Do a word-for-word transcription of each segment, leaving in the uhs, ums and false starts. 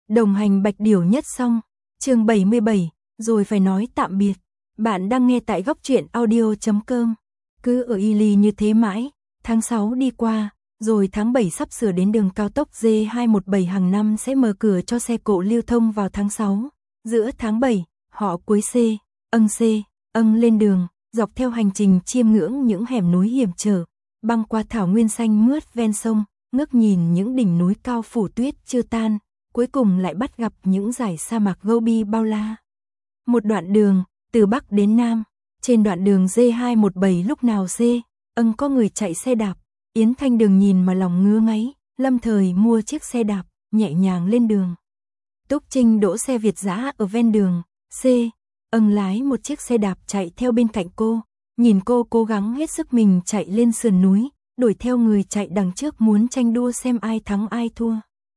Đồng hành Bạch Điểu nhất xong, chương bảy mươi bảy, rồi phải nói tạm biệt. Bạn đang nghe tại góc truyện audio chấm com. Cứ ở y lì như thế mãi, tháng sáu đi qua, rồi tháng bảy sắp sửa đến đường cao tốc D hai một bảy hàng năm sẽ mở cửa cho xe cộ lưu thông vào tháng sáu. Giữa tháng bảy, họ cuối C, âng C, âng lên đường, dọc theo hành trình chiêm ngưỡng những hẻm núi hiểm trở, băng qua thảo nguyên xanh mướt ven sông, ngước nhìn những đỉnh núi cao phủ tuyết chưa tan, cuối cùng lại bắt gặp những dải sa mạc Gobi bao la. Một đoạn đường, từ Bắc đến Nam, trên đoạn đường D hai một bảy lúc nào C, âng có người chạy xe đạp, Yến Thanh Đường nhìn mà lòng ngứa ngáy, lâm thời mua chiếc xe đạp, nhẹ nhàng lên đường. Túc Trinh đỗ xe Việt dã ở ven đường, C, âng lái một chiếc xe đạp chạy theo bên cạnh cô, nhìn cô cố gắng hết sức mình chạy lên sườn núi, đuổi theo người chạy đằng trước muốn tranh đua xem ai thắng ai thua.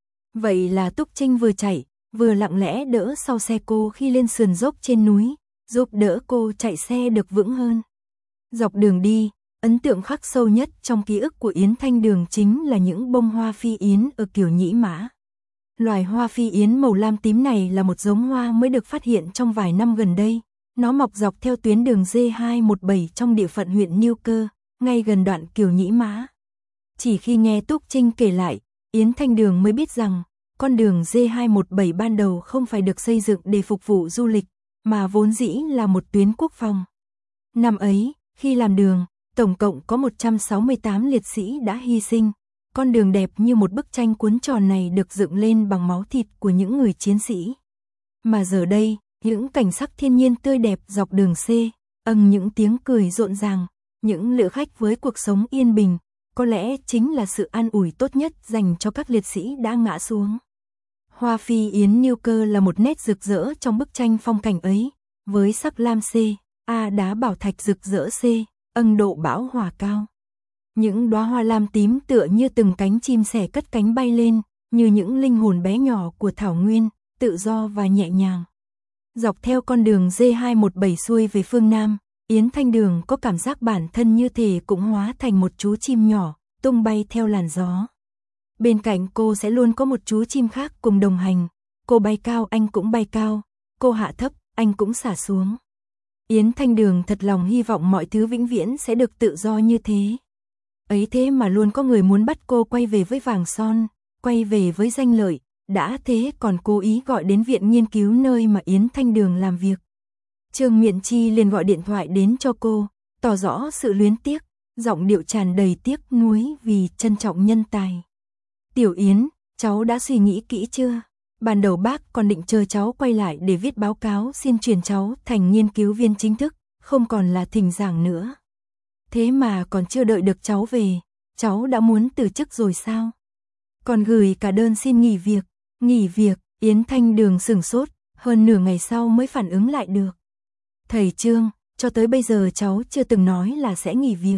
Vậy là Túc Trinh vừa chạy, vừa lặng lẽ đỡ sau xe cô khi lên sườn dốc trên núi, giúp đỡ cô chạy xe được vững hơn. Dọc đường đi, ấn tượng khắc sâu nhất trong ký ức của Yến Thanh Đường chính là những bông hoa phi yến ở Kiểu Nhĩ Mã. Loài hoa phi yến màu lam tím này là một giống hoa mới được phát hiện trong vài năm gần đây. Nó mọc dọc theo tuyến đường D hai một bảy trong địa phận huyện Niêu Cơ, ngay gần đoạn Kiểu Nhĩ Mã. Chỉ khi nghe Túc Trinh kể lại, Yến Thanh Đường mới biết rằng, con đường D hai một bảy ban đầu không phải được xây dựng để phục vụ du lịch, mà vốn dĩ là một tuyến quốc phòng. Năm ấy, khi làm đường, tổng cộng có một trăm sáu mươi tám liệt sĩ đã hy sinh. Con đường đẹp như một bức tranh cuốn tròn này được dựng lên bằng máu thịt của những người chiến sĩ. Mà giờ đây, những cảnh sắc thiên nhiên tươi đẹp dọc đường C, âng những tiếng cười rộn ràng, những lữ khách với cuộc sống yên bình, có lẽ chính là sự an ủi tốt nhất dành cho các liệt sĩ đã ngã xuống. Hoa phi yến Niêu Cơ là một nét rực rỡ trong bức tranh phong cảnh ấy, với sắc lam C, A đá bảo thạch rực rỡ C, âng độ bão hòa cao. Những đóa hoa lam tím tựa như từng cánh chim sẻ cất cánh bay lên, như những linh hồn bé nhỏ của thảo nguyên, tự do và nhẹ nhàng. Dọc theo con đường D hai một bảy xuôi về phương Nam, Yến Thanh Đường có cảm giác bản thân như thể cũng hóa thành một chú chim nhỏ, tung bay theo làn gió. Bên cạnh cô sẽ luôn có một chú chim khác cùng đồng hành, cô bay cao anh cũng bay cao, cô hạ thấp anh cũng xả xuống. Yến Thanh Đường thật lòng hy vọng mọi thứ vĩnh viễn sẽ được tự do như thế. Ấy thế mà luôn có người muốn bắt cô quay về với vàng son, quay về với danh lợi, đã thế còn cố ý gọi đến viện nghiên cứu nơi mà Yến Thanh Đường làm việc. Trương Miện Chi liền gọi điện thoại đến cho cô, tỏ rõ sự luyến tiếc, giọng điệu tràn đầy tiếc nuối vì trân trọng nhân tài. Tiểu Yến, cháu đã suy nghĩ kỹ chưa? Ban đầu bác còn định chờ cháu quay lại để viết báo cáo xin chuyển cháu thành nghiên cứu viên chính thức, không còn là thỉnh giảng nữa. Thế mà còn chưa đợi được cháu về, cháu đã muốn từ chức rồi sao? Còn gửi cả đơn xin nghỉ việc, nghỉ việc, Yến Thanh Đường sửng sốt, hơn nửa ngày sau mới phản ứng lại được. Thầy Trương, cho tới bây giờ cháu chưa từng nói là sẽ nghỉ việc.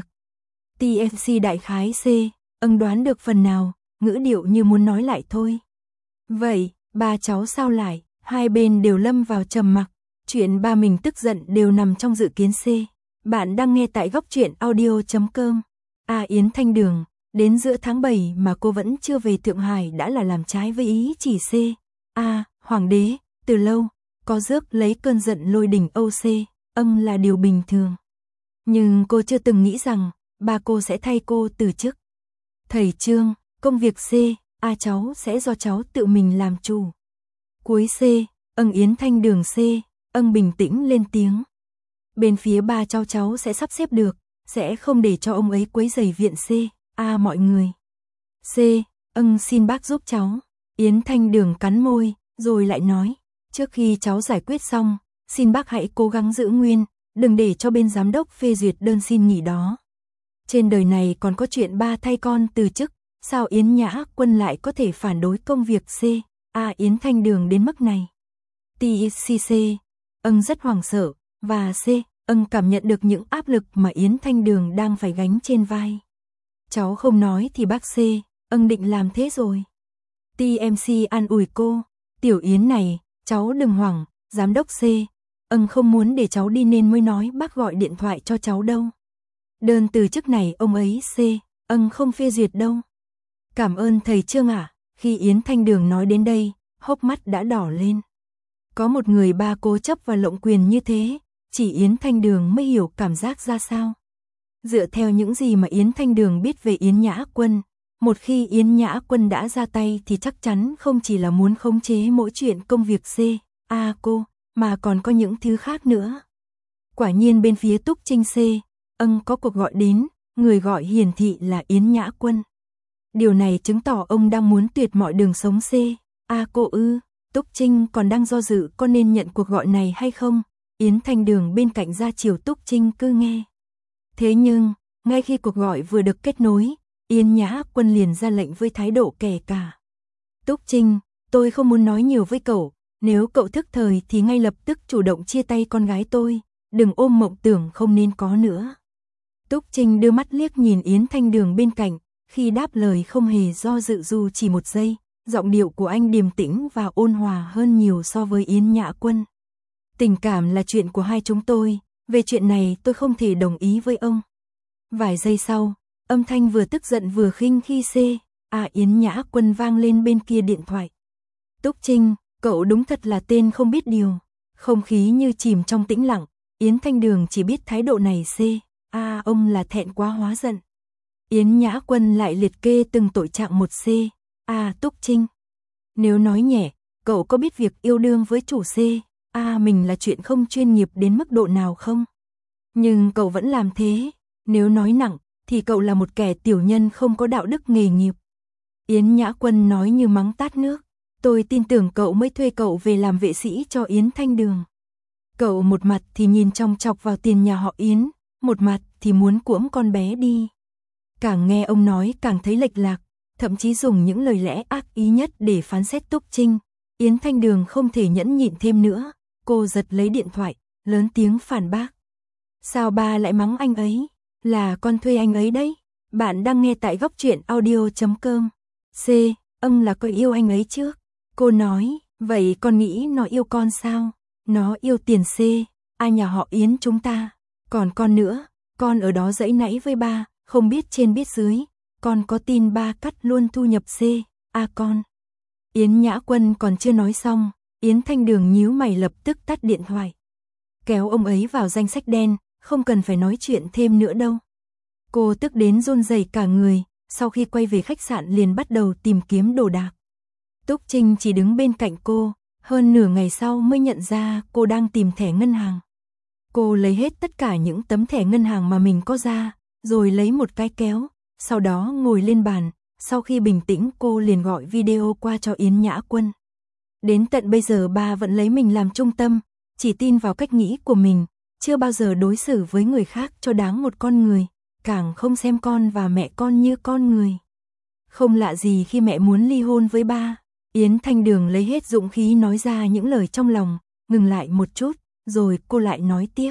tê ép xê đại khái C, âng đoán được phần nào, ngữ điệu như muốn nói lại thôi. Vậy, ba cháu sao lại? Hai bên đều lâm vào trầm mặc, chuyện ba mình tức giận đều nằm trong dự kiến C. Bạn đang nghe tại góc truyện audio chấm com. À Yến Thanh Đường, đến giữa tháng bảy mà cô vẫn chưa về Thượng Hải đã là làm trái với ý chỉ C. À, Hoàng đế, từ lâu, có rước lấy cơn giận lôi đình Âu C, âng là điều bình thường. Nhưng cô chưa từng nghĩ rằng, ba cô sẽ thay cô từ chức. Thầy Trương, công việc C, A cháu sẽ do cháu tự mình làm chủ. Cuối C, âng Yến Thanh Đường C, âng bình tĩnh lên tiếng. Bên phía ba cháu cháu sẽ sắp xếp được, sẽ không để cho ông ấy quấy rầy viện C, A mọi người. C, âng xin bác giúp cháu. Yến Thanh Đường cắn môi, rồi lại nói, trước khi cháu giải quyết xong, xin bác hãy cố gắng giữ nguyên, đừng để cho bên giám đốc phê duyệt đơn xin nghỉ đó. Trên đời này còn có chuyện ba thay con từ chức, sao Yến Nhã Quân lại có thể phản đối công việc C, A Yến Thanh Đường đến mức này. tê xê xê, âng rất hoảng sợ, và C, âng cảm nhận được những áp lực mà Yến Thanh Đường đang phải gánh trên vai. Cháu không nói thì bác C, âng định làm thế rồi. tê em xê an ủi cô, Tiểu Yến này, cháu đừng hoảng, giám đốc C, âng không muốn để cháu đi nên mới nói bác gọi điện thoại cho cháu đâu. Đơn từ chức này ông ấy C, âng không phê duyệt đâu. Cảm ơn thầy Trương ạ. Khi Yến Thanh Đường nói đến đây, hốc mắt đã đỏ lên. Có một người ba cố chấp và lộng quyền như thế, chỉ Yến Thanh Đường mới hiểu cảm giác ra sao. Dựa theo những gì mà Yến Thanh Đường biết về Yến Nhã Quân, một khi Yến Nhã Quân đã ra tay thì chắc chắn không chỉ là muốn khống chế mỗi chuyện công việc C, A cô, mà còn có những thứ khác nữa. Quả nhiên bên phía Túc Trinh C, âng có cuộc gọi đến, người gọi hiển thị là Yến Nhã Quân. Điều này chứng tỏ ông đang muốn tuyệt mọi đường sống C, A cô ư. Túc Trinh còn đang do dự có nên nhận cuộc gọi này hay không. Yến Thanh Đường bên cạnh ra chiều Túc Trinh cứ nghe. Thế nhưng, ngay khi cuộc gọi vừa được kết nối, Yến Nhã Quân liền ra lệnh với thái độ kẻ cả. Túc Trinh, tôi không muốn nói nhiều với cậu, nếu cậu thức thời thì ngay lập tức chủ động chia tay con gái tôi, đừng ôm mộng tưởng không nên có nữa. Túc Trinh đưa mắt liếc nhìn Yến Thanh Đường bên cạnh, khi đáp lời không hề do dự dù chỉ một giây, giọng điệu của anh điềm tĩnh và ôn hòa hơn nhiều so với Yến Nhã Quân. Tình cảm là chuyện của hai chúng tôi, về chuyện này tôi không thể đồng ý với ông. Vài giây sau, âm thanh vừa tức giận vừa khinh khi C, A Yến Nhã Quân vang lên bên kia điện thoại. Túc Trinh, cậu đúng thật là tên không biết điều. Không khí như chìm trong tĩnh lặng, Yến Thanh Đường chỉ biết thái độ này C, A ông là thẹn quá hóa giận. Yến Nhã Quân lại liệt kê từng tội trạng một C, A Túc Trinh. Nếu nói nhẹ, cậu có biết việc yêu đương với chủ C, A mình là chuyện không chuyên nghiệp đến mức độ nào không? Nhưng cậu vẫn làm thế. Nếu nói nặng, thì cậu là một kẻ tiểu nhân không có đạo đức nghề nghiệp. Yến Nhã Quân nói như mắng tát nước. Tôi tin tưởng cậu mới thuê cậu về làm vệ sĩ cho Yến Thanh Đường. Cậu một mặt thì nhìn chòng chọc vào tiền nhà họ Yến, một mặt thì muốn cuỗm con bé đi. Càng nghe ông nói càng thấy lệch lạc, thậm chí dùng những lời lẽ ác ý nhất để phán xét Túc Trinh. Yến Thanh Đường không thể nhẫn nhịn thêm nữa, cô giật lấy điện thoại, lớn tiếng phản bác. Sao ba lại mắng anh ấy? Là con thuê anh ấy đấy. Bạn đang nghe tại góc truyện audio chấm com. C, ông là có yêu anh ấy trước. Cô nói, vậy con nghĩ nó yêu con sao? Nó yêu tiền C, ai nhà họ Yến chúng ta. Còn con nữa, con ở đó giãy nãy với ba, không biết trên biết dưới. Con có tin ba cắt luôn thu nhập C, A con. Yến Nhã Quân còn chưa nói xong, Yến Thanh Đường nhíu mày lập tức tắt điện thoại. Kéo ông ấy vào danh sách đen, không cần phải nói chuyện thêm nữa đâu. Cô tức đến run rẩy cả người, sau khi quay về khách sạn liền bắt đầu tìm kiếm đồ đạc. Túc Trinh chỉ đứng bên cạnh cô, hơn nửa ngày sau mới nhận ra cô đang tìm thẻ ngân hàng. Cô lấy hết tất cả những tấm thẻ ngân hàng mà mình có ra, rồi lấy một cái kéo, sau đó ngồi lên bàn, sau khi bình tĩnh cô liền gọi video qua cho Yến Nhã Quân. Đến tận bây giờ ba vẫn lấy mình làm trung tâm, chỉ tin vào cách nghĩ của mình, chưa bao giờ đối xử với người khác cho đáng một con người, càng không xem con và mẹ con như con người. Không lạ gì khi mẹ muốn ly hôn với ba. Yến Thanh Đường lấy hết dũng khí nói ra những lời trong lòng, ngừng lại một chút, rồi cô lại nói tiếp.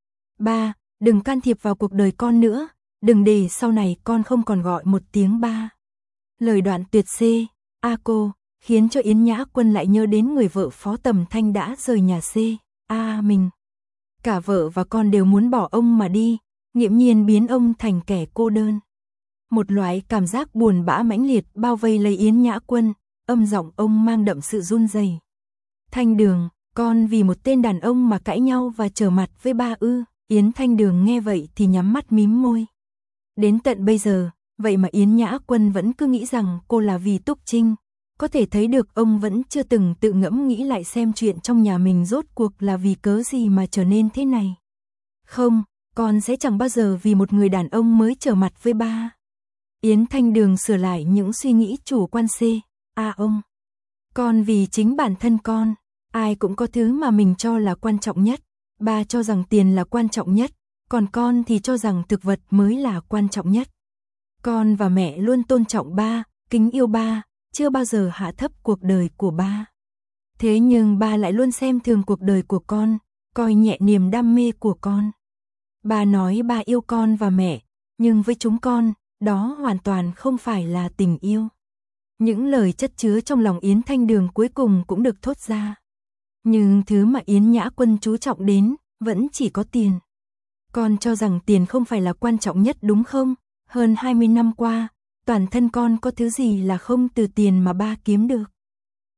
Ba, đừng can thiệp vào cuộc đời con nữa, đừng để sau này con không còn gọi một tiếng ba. Lời đoạn tuyệt C, A cô, khiến cho Yến Nhã Quân lại nhớ đến người vợ Phó Tầm Thanh đã rời nhà C, A mình. Cả vợ và con đều muốn bỏ ông mà đi, nghiễm nhiên biến ông thành kẻ cô đơn. Một loại cảm giác buồn bã mãnh liệt bao vây lấy Yến Nhã Quân, âm giọng ông mang đậm sự run rẩy. Thanh Đường, con vì một tên đàn ông mà cãi nhau và trở mặt với ba ư? Yến Thanh Đường nghe vậy thì nhắm mắt mím môi. Đến tận bây giờ, vậy mà Yến Nhã Quân vẫn cứ nghĩ rằng cô là vì Túc Trinh. Có thể thấy được ông vẫn chưa từng tự ngẫm nghĩ lại xem chuyện trong nhà mình rốt cuộc là vì cớ gì mà trở nên thế này. Không, con sẽ chẳng bao giờ vì một người đàn ông mới trở mặt với ba. Yến Thanh Đường sửa lại những suy nghĩ chủ quan C, A ông. Con vì chính bản thân con, ai cũng có thứ mà mình cho là quan trọng nhất. Ba cho rằng tiền là quan trọng nhất, còn con thì cho rằng thực vật mới là quan trọng nhất. Con và mẹ luôn tôn trọng ba, kính yêu ba, chưa bao giờ hạ thấp cuộc đời của ba. Thế nhưng ba lại luôn xem thường cuộc đời của con, coi nhẹ niềm đam mê của con. Ba nói ba yêu con và mẹ, nhưng với chúng con, đó hoàn toàn không phải là tình yêu. Những lời chất chứa trong lòng Yến Thanh Đường cuối cùng cũng được thốt ra. Nhưng thứ mà Yến Nhã Quân chú trọng đến, vẫn chỉ có tiền. Con cho rằng tiền không phải là quan trọng nhất đúng không? Hơn hai mươi năm qua, toàn thân con có thứ gì là không từ tiền mà ba kiếm được.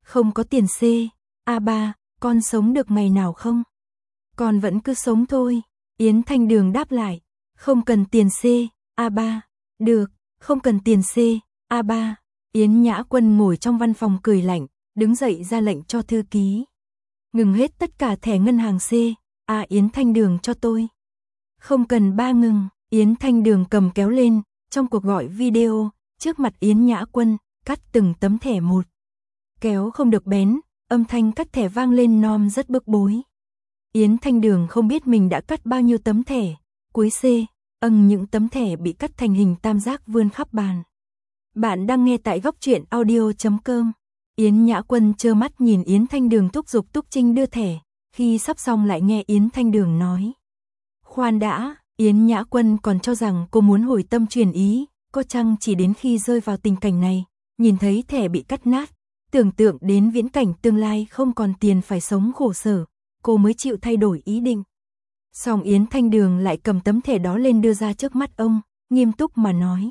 Không có tiền C. A ba, con sống được ngày nào không? Con vẫn cứ sống thôi. Yến Thanh Đường đáp lại. Không cần tiền C. A ba. Được, không cần tiền C. A ba. Yến Nhã Quân ngồi trong văn phòng cười lạnh, đứng dậy ra lệnh cho thư ký. Ngừng hết tất cả thẻ ngân hàng C. A Yến Thanh Đường cho tôi. Không cần ba ngừng. Yến Thanh Đường cầm kéo lên, trong cuộc gọi video, trước mặt Yến Nhã Quân, cắt từng tấm thẻ một. Kéo không được bén, âm thanh cắt thẻ vang lên non rất bức bối. Yến Thanh Đường không biết mình đã cắt bao nhiêu tấm thẻ. Cuối C, âng những tấm thẻ bị cắt thành hình tam giác vươn khắp bàn. Bạn đang nghe tại góc truyện audio chấm com. Yến Nhã Quân trơ mắt nhìn Yến Thanh Đường thúc giục Túc Trinh đưa thẻ, khi sắp xong lại nghe Yến Thanh Đường nói. Khoan đã, Yến Nhã Quân còn cho rằng cô muốn hồi tâm chuyển ý, có chăng chỉ đến khi rơi vào tình cảnh này, nhìn thấy thẻ bị cắt nát, tưởng tượng đến viễn cảnh tương lai không còn tiền phải sống khổ sở, cô mới chịu thay đổi ý định. Song Yến Thanh Đường lại cầm tấm thẻ đó lên đưa ra trước mắt ông, nghiêm túc mà nói.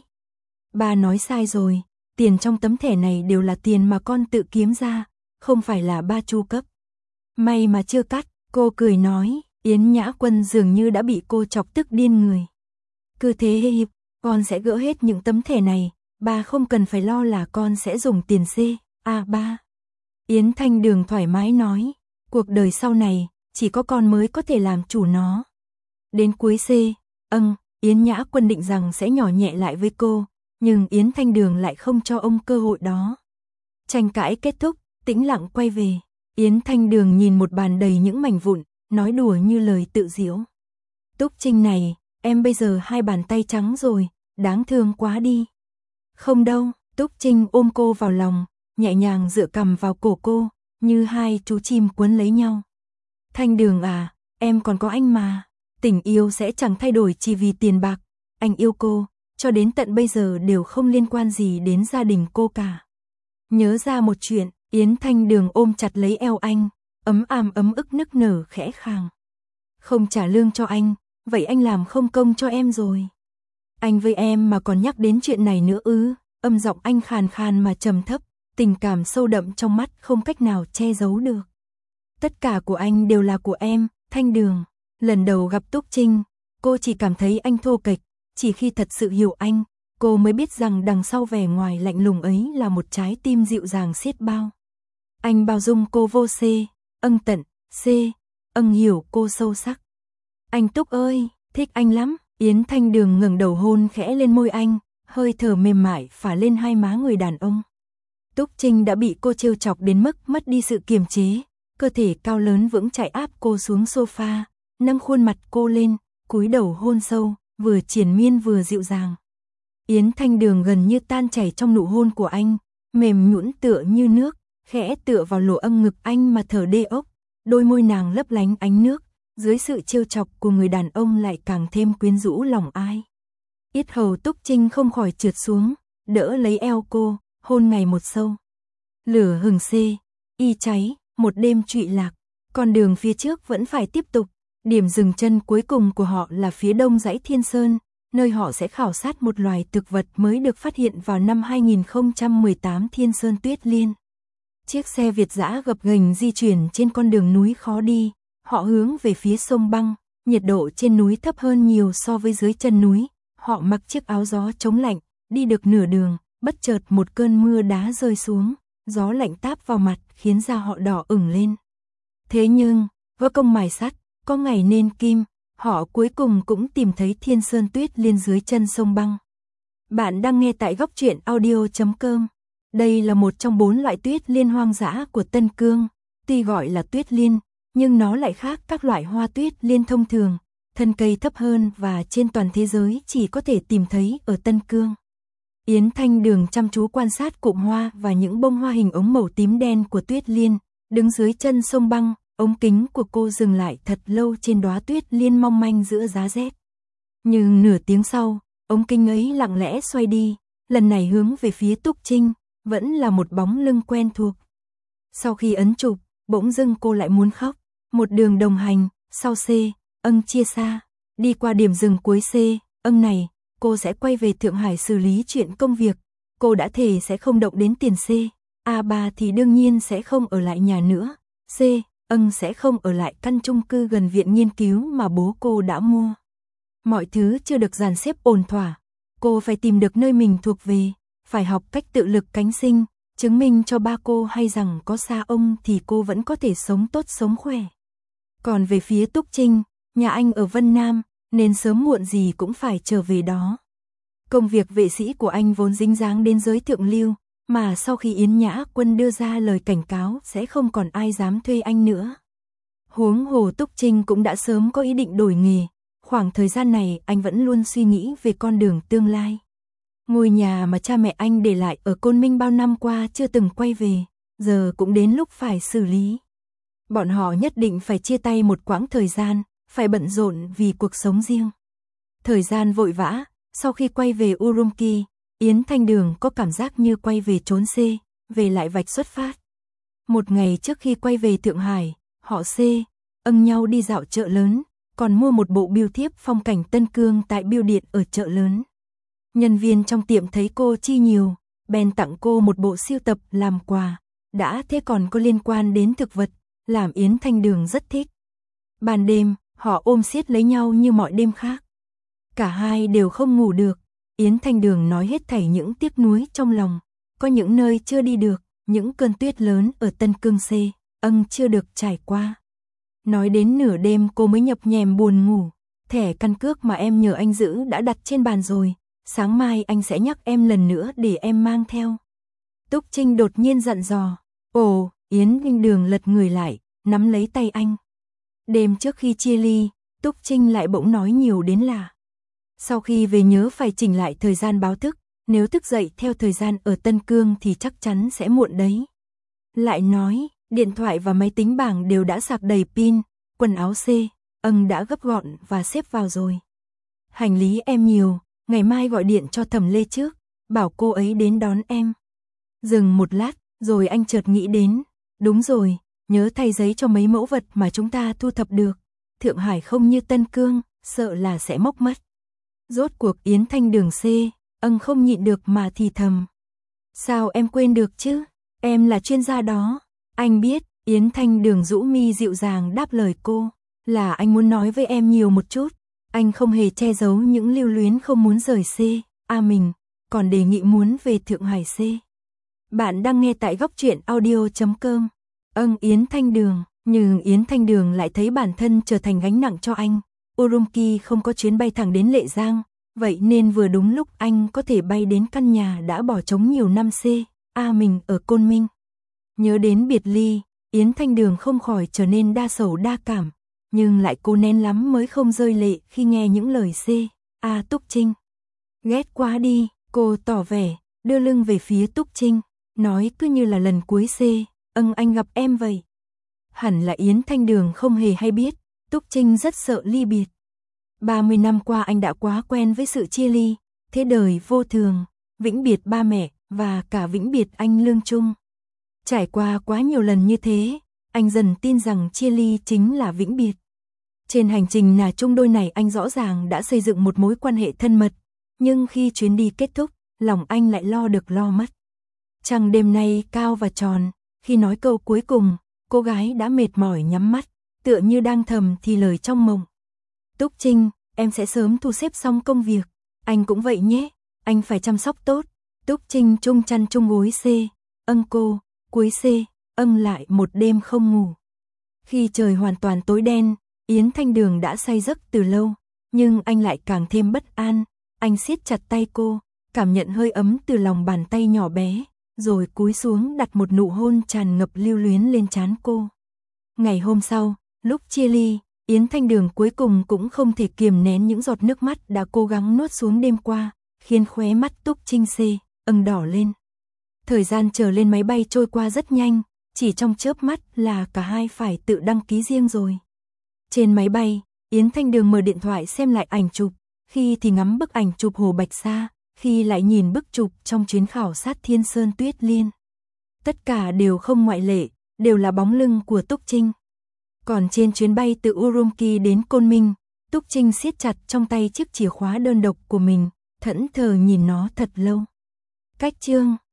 Ba nói sai rồi, tiền trong tấm thẻ này đều là tiền mà con tự kiếm ra, không phải là ba chu cấp. May mà chưa cắt, cô cười nói. Yến Nhã Quân dường như đã bị cô chọc tức điên người. Cứ thế hiệp, con sẽ gỡ hết những tấm thẻ này, ba không cần phải lo là con sẽ dùng tiền C. A ba. Yến Thanh Đường thoải mái nói, cuộc đời sau này, chỉ có con mới có thể làm chủ nó. Đến cuối C, âng, Yến Nhã Quân định rằng sẽ nhỏ nhẹ lại với cô, nhưng Yến Thanh Đường lại không cho ông cơ hội đó. Tranh cãi kết thúc, tĩnh lặng quay về. Yến Thanh Đường nhìn một bàn đầy những mảnh vụn, nói đùa như lời tự giễu. Túc Trinh này, em bây giờ hai bàn tay trắng rồi, đáng thương quá đi. Không đâu, Túc Trinh ôm cô vào lòng, nhẹ nhàng dựa cằm vào cổ cô, như hai chú chim quấn lấy nhau. Thanh Đường à, em còn có anh mà, tình yêu sẽ chẳng thay đổi chỉ vì tiền bạc, anh yêu cô, cho đến tận bây giờ đều không liên quan gì đến gia đình cô cả. Nhớ ra một chuyện, Yến Thanh Đường ôm chặt lấy eo anh, ấm àm ấm ức nức nở khẽ khàng. Không trả lương cho anh, vậy anh làm không công cho em rồi. Anh với em mà còn nhắc đến chuyện này nữa ư? Âm giọng anh khàn khàn mà trầm thấp, tình cảm sâu đậm trong mắt không cách nào che giấu được. Tất cả của anh đều là của em, Thanh Đường. Lần đầu gặp Túc Trinh, cô chỉ cảm thấy anh thô kệch, chỉ khi thật sự hiểu anh, cô mới biết rằng đằng sau vẻ ngoài lạnh lùng ấy là một trái tim dịu dàng xiết bao. Anh bao dung cô vô C, âng tận, C, âng hiểu cô sâu sắc. Anh Túc ơi, thích anh lắm. Yến Thanh Đường ngẩng đầu hôn khẽ lên môi anh, hơi thở mềm mại phả lên hai má người đàn ông. Túc Trinh đã bị cô trêu chọc đến mức mất đi sự kiềm chế, cơ thể cao lớn vững chãi áp cô xuống sofa, nâng khuôn mặt cô lên, cúi đầu hôn sâu, vừa triền miên vừa dịu dàng. Yến Thanh Đường gần như tan chảy trong nụ hôn của anh, mềm nhũn tựa như nước, khẽ tựa vào lỗ âm ngực anh mà thở đê ốc, đôi môi nàng lấp lánh ánh nước, dưới sự trêu chọc của người đàn ông lại càng thêm quyến rũ lòng ai. Yết hầu Túc Trinh không khỏi trượt xuống, đỡ lấy eo cô, hôn ngày một sâu. Lửa hừng C, y cháy, một đêm trụy lạc, con đường phía trước vẫn phải tiếp tục, điểm dừng chân cuối cùng của họ là phía đông dãy Thiên Sơn, nơi họ sẽ khảo sát một loài thực vật mới được phát hiện vào năm hai nghìn không trăm mười tám Thiên Sơn Tuyết Liên. Chiếc xe Việt dã gập ghềnh di chuyển trên con đường núi khó đi, họ hướng về phía sông băng, nhiệt độ trên núi thấp hơn nhiều so với dưới chân núi, họ mặc chiếc áo gió chống lạnh, đi được nửa đường, bất chợt một cơn mưa đá rơi xuống, gió lạnh táp vào mặt khiến da họ đỏ ửng lên. Thế nhưng, võ công mài sắt, có ngày nên kim, họ cuối cùng cũng tìm thấy Thiên Sơn Tuyết Liên dưới chân sông băng. Bạn đang nghe tại góc truyện audio chấm com. Đây là một trong bốn loại tuyết liên hoang dã của Tân Cương, tuy gọi là tuyết liên, nhưng nó lại khác các loại hoa tuyết liên thông thường, thân cây thấp hơn và trên toàn thế giới chỉ có thể tìm thấy ở Tân Cương. Yến Thanh Đường chăm chú quan sát cụm hoa và những bông hoa hình ống màu tím đen của tuyết liên, đứng dưới chân sông băng, ống kính của cô dừng lại thật lâu trên đóa tuyết liên mong manh giữa giá rét. Nhưng nửa tiếng sau, ống kính ấy lặng lẽ xoay đi, lần này hướng về phía Túc Trinh, vẫn là một bóng lưng quen thuộc. Sau khi ấn chụp, bỗng dưng cô lại muốn khóc, một đường đồng hành, sau C, âng chia xa, đi qua điểm dừng cuối C, âng này, cô sẽ quay về Thượng Hải xử lý chuyện công việc, cô đã thề sẽ không động đến tiền C, A ba thì đương nhiên sẽ không ở lại nhà nữa. C. Ân sẽ không ở lại căn chung cư gần viện nghiên cứu mà bố cô đã mua. Mọi thứ chưa được dàn xếp ổn thỏa. Cô phải tìm được nơi mình thuộc về, phải học cách tự lực cánh sinh, chứng minh cho ba cô hay rằng có xa ông thì cô vẫn có thể sống tốt sống khỏe. Còn về phía Túc Trinh, nhà anh ở Vân Nam, nên sớm muộn gì cũng phải trở về đó. Công việc vệ sĩ của anh vốn dính dáng đến giới thượng lưu, mà sau khi Yến Nhã Quân đưa ra lời cảnh cáo sẽ không còn ai dám thuê anh nữa. Huống hồ Túc Trinh cũng đã sớm có ý định đổi nghề, khoảng thời gian này anh vẫn luôn suy nghĩ về con đường tương lai. Ngôi nhà mà cha mẹ anh để lại ở Côn Minh bao năm qua chưa từng quay về, giờ cũng đến lúc phải xử lý. Bọn họ nhất định phải chia tay một quãng thời gian, phải bận rộn vì cuộc sống riêng. Thời gian vội vã, sau khi quay về Urumqi, Yến Thanh Đường có cảm giác như quay về chốn C, về lại vạch xuất phát. Một ngày trước khi quay về Thượng Hải, họ C, ân nhau đi dạo chợ lớn, còn mua một bộ bưu thiếp phong cảnh Tân Cương tại bưu điện ở chợ lớn. Nhân viên trong tiệm thấy cô chi nhiều, bèn tặng cô một bộ sưu tập làm quà, đã thế còn có liên quan đến thực vật, làm Yến Thanh Đường rất thích. Ban đêm, họ ôm siết lấy nhau như mọi đêm khác. Cả hai đều không ngủ được, Yến Thanh Đường nói hết thảy những tiếc nuối trong lòng, có những nơi chưa đi được, những cơn tuyết lớn ở Tân Cương C, ân chưa được trải qua. Nói đến nửa đêm cô mới nhập nhèm buồn ngủ, thẻ căn cước mà em nhờ anh giữ đã đặt trên bàn rồi, sáng mai anh sẽ nhắc em lần nữa để em mang theo. Túc Trinh đột nhiên dặn dò. Ồ, Yến Thanh Đường lật người lại, nắm lấy tay anh. Đêm trước khi chia ly, Túc Trinh lại bỗng nói nhiều đến lạ. Sau khi về nhớ phải chỉnh lại thời gian báo thức, nếu thức dậy theo thời gian ở Tân Cương thì chắc chắn sẽ muộn đấy. Lại nói, điện thoại và máy tính bảng đều đã sạc đầy pin, quần áo C, ân đã gấp gọn và xếp vào rồi. Hành lý em nhiều, ngày mai gọi điện cho Thẩm Lê trước, bảo cô ấy đến đón em. Dừng một lát, rồi anh chợt nghĩ đến, đúng rồi, nhớ thay giấy cho mấy mẫu vật mà chúng ta thu thập được. Thượng Hải không như Tân Cương, sợ là sẽ mốc mất. Rốt cuộc Yến Thanh Đường C, ân không nhịn được mà thì thầm. Sao em quên được chứ, em là chuyên gia đó. Anh biết, Yến Thanh Đường rũ mi dịu dàng đáp lời cô, là anh muốn nói với em nhiều một chút. Anh không hề che giấu những lưu luyến không muốn rời C, A mình, còn đề nghị muốn về Thượng Hải C. Bạn đang nghe tại góc truyện audio chấm com. Ân Yến Thanh Đường, nhưng Yến Thanh Đường lại thấy bản thân trở thành gánh nặng cho anh. Urumqi không có chuyến bay thẳng đến Lệ Giang, vậy nên vừa đúng lúc anh có thể bay đến căn nhà đã bỏ trống nhiều năm C, A mình ở Côn Minh. Nhớ đến biệt ly, Yến Thanh Đường không khỏi trở nên đa sầu đa cảm, nhưng lại cố nén lắm mới không rơi lệ khi nghe những lời C, A Túc Trinh. Ghét quá đi, cô tỏ vẻ, đưa lưng về phía Túc Trinh, nói cứ như là lần cuối C, ân anh gặp em vậy. Hẳn là Yến Thanh Đường không hề hay biết, Túc Trinh rất sợ ly biệt. ba mươi năm qua anh đã quá quen với sự chia ly, thế đời vô thường, vĩnh biệt ba mẹ và cả vĩnh biệt anh Lương Trung. Trải qua quá nhiều lần như thế, anh dần tin rằng chia ly chính là vĩnh biệt. Trên hành trình nà chung đôi này anh rõ ràng đã xây dựng một mối quan hệ thân mật, nhưng khi chuyến đi kết thúc, lòng anh lại lo được lo mất. Trăng đêm nay cao và tròn, khi nói câu cuối cùng, cô gái đã mệt mỏi nhắm mắt, tựa như đang thầm thì lời trong mộng. Túc Trinh, em sẽ sớm thu xếp xong công việc, anh cũng vậy nhé, anh phải chăm sóc tốt. Túc Trinh chung chăn chung gối C, ân cô, cuối C, ân lại một đêm không ngủ. Khi trời hoàn toàn tối đen, Yến Thanh Đường đã say giấc từ lâu, nhưng anh lại càng thêm bất an, anh siết chặt tay cô, cảm nhận hơi ấm từ lòng bàn tay nhỏ bé, rồi cúi xuống đặt một nụ hôn tràn ngập lưu luyến lên trán cô. Ngày hôm sau, lúc chia ly, Yến Thanh Đường cuối cùng cũng không thể kiềm nén những giọt nước mắt đã cố gắng nuốt xuống đêm qua, khiến khóe mắt Túc Trinh C, ửng đỏ lên. Thời gian chờ lên máy bay trôi qua rất nhanh, chỉ trong chớp mắt là cả hai phải tự đăng ký riêng rồi. Trên máy bay, Yến Thanh Đường mở điện thoại xem lại ảnh chụp, khi thì ngắm bức ảnh chụp Hồ Bạch Sa, khi lại nhìn bức chụp trong chuyến khảo sát Thiên Sơn Tuyết Liên. Tất cả đều không ngoại lệ, đều là bóng lưng của Túc Trinh. Còn trên chuyến bay từ Urumqi đến Côn Minh, Túc Trinh siết chặt trong tay chiếc chìa khóa đơn độc của mình, thẫn thờ nhìn nó thật lâu. Cách chương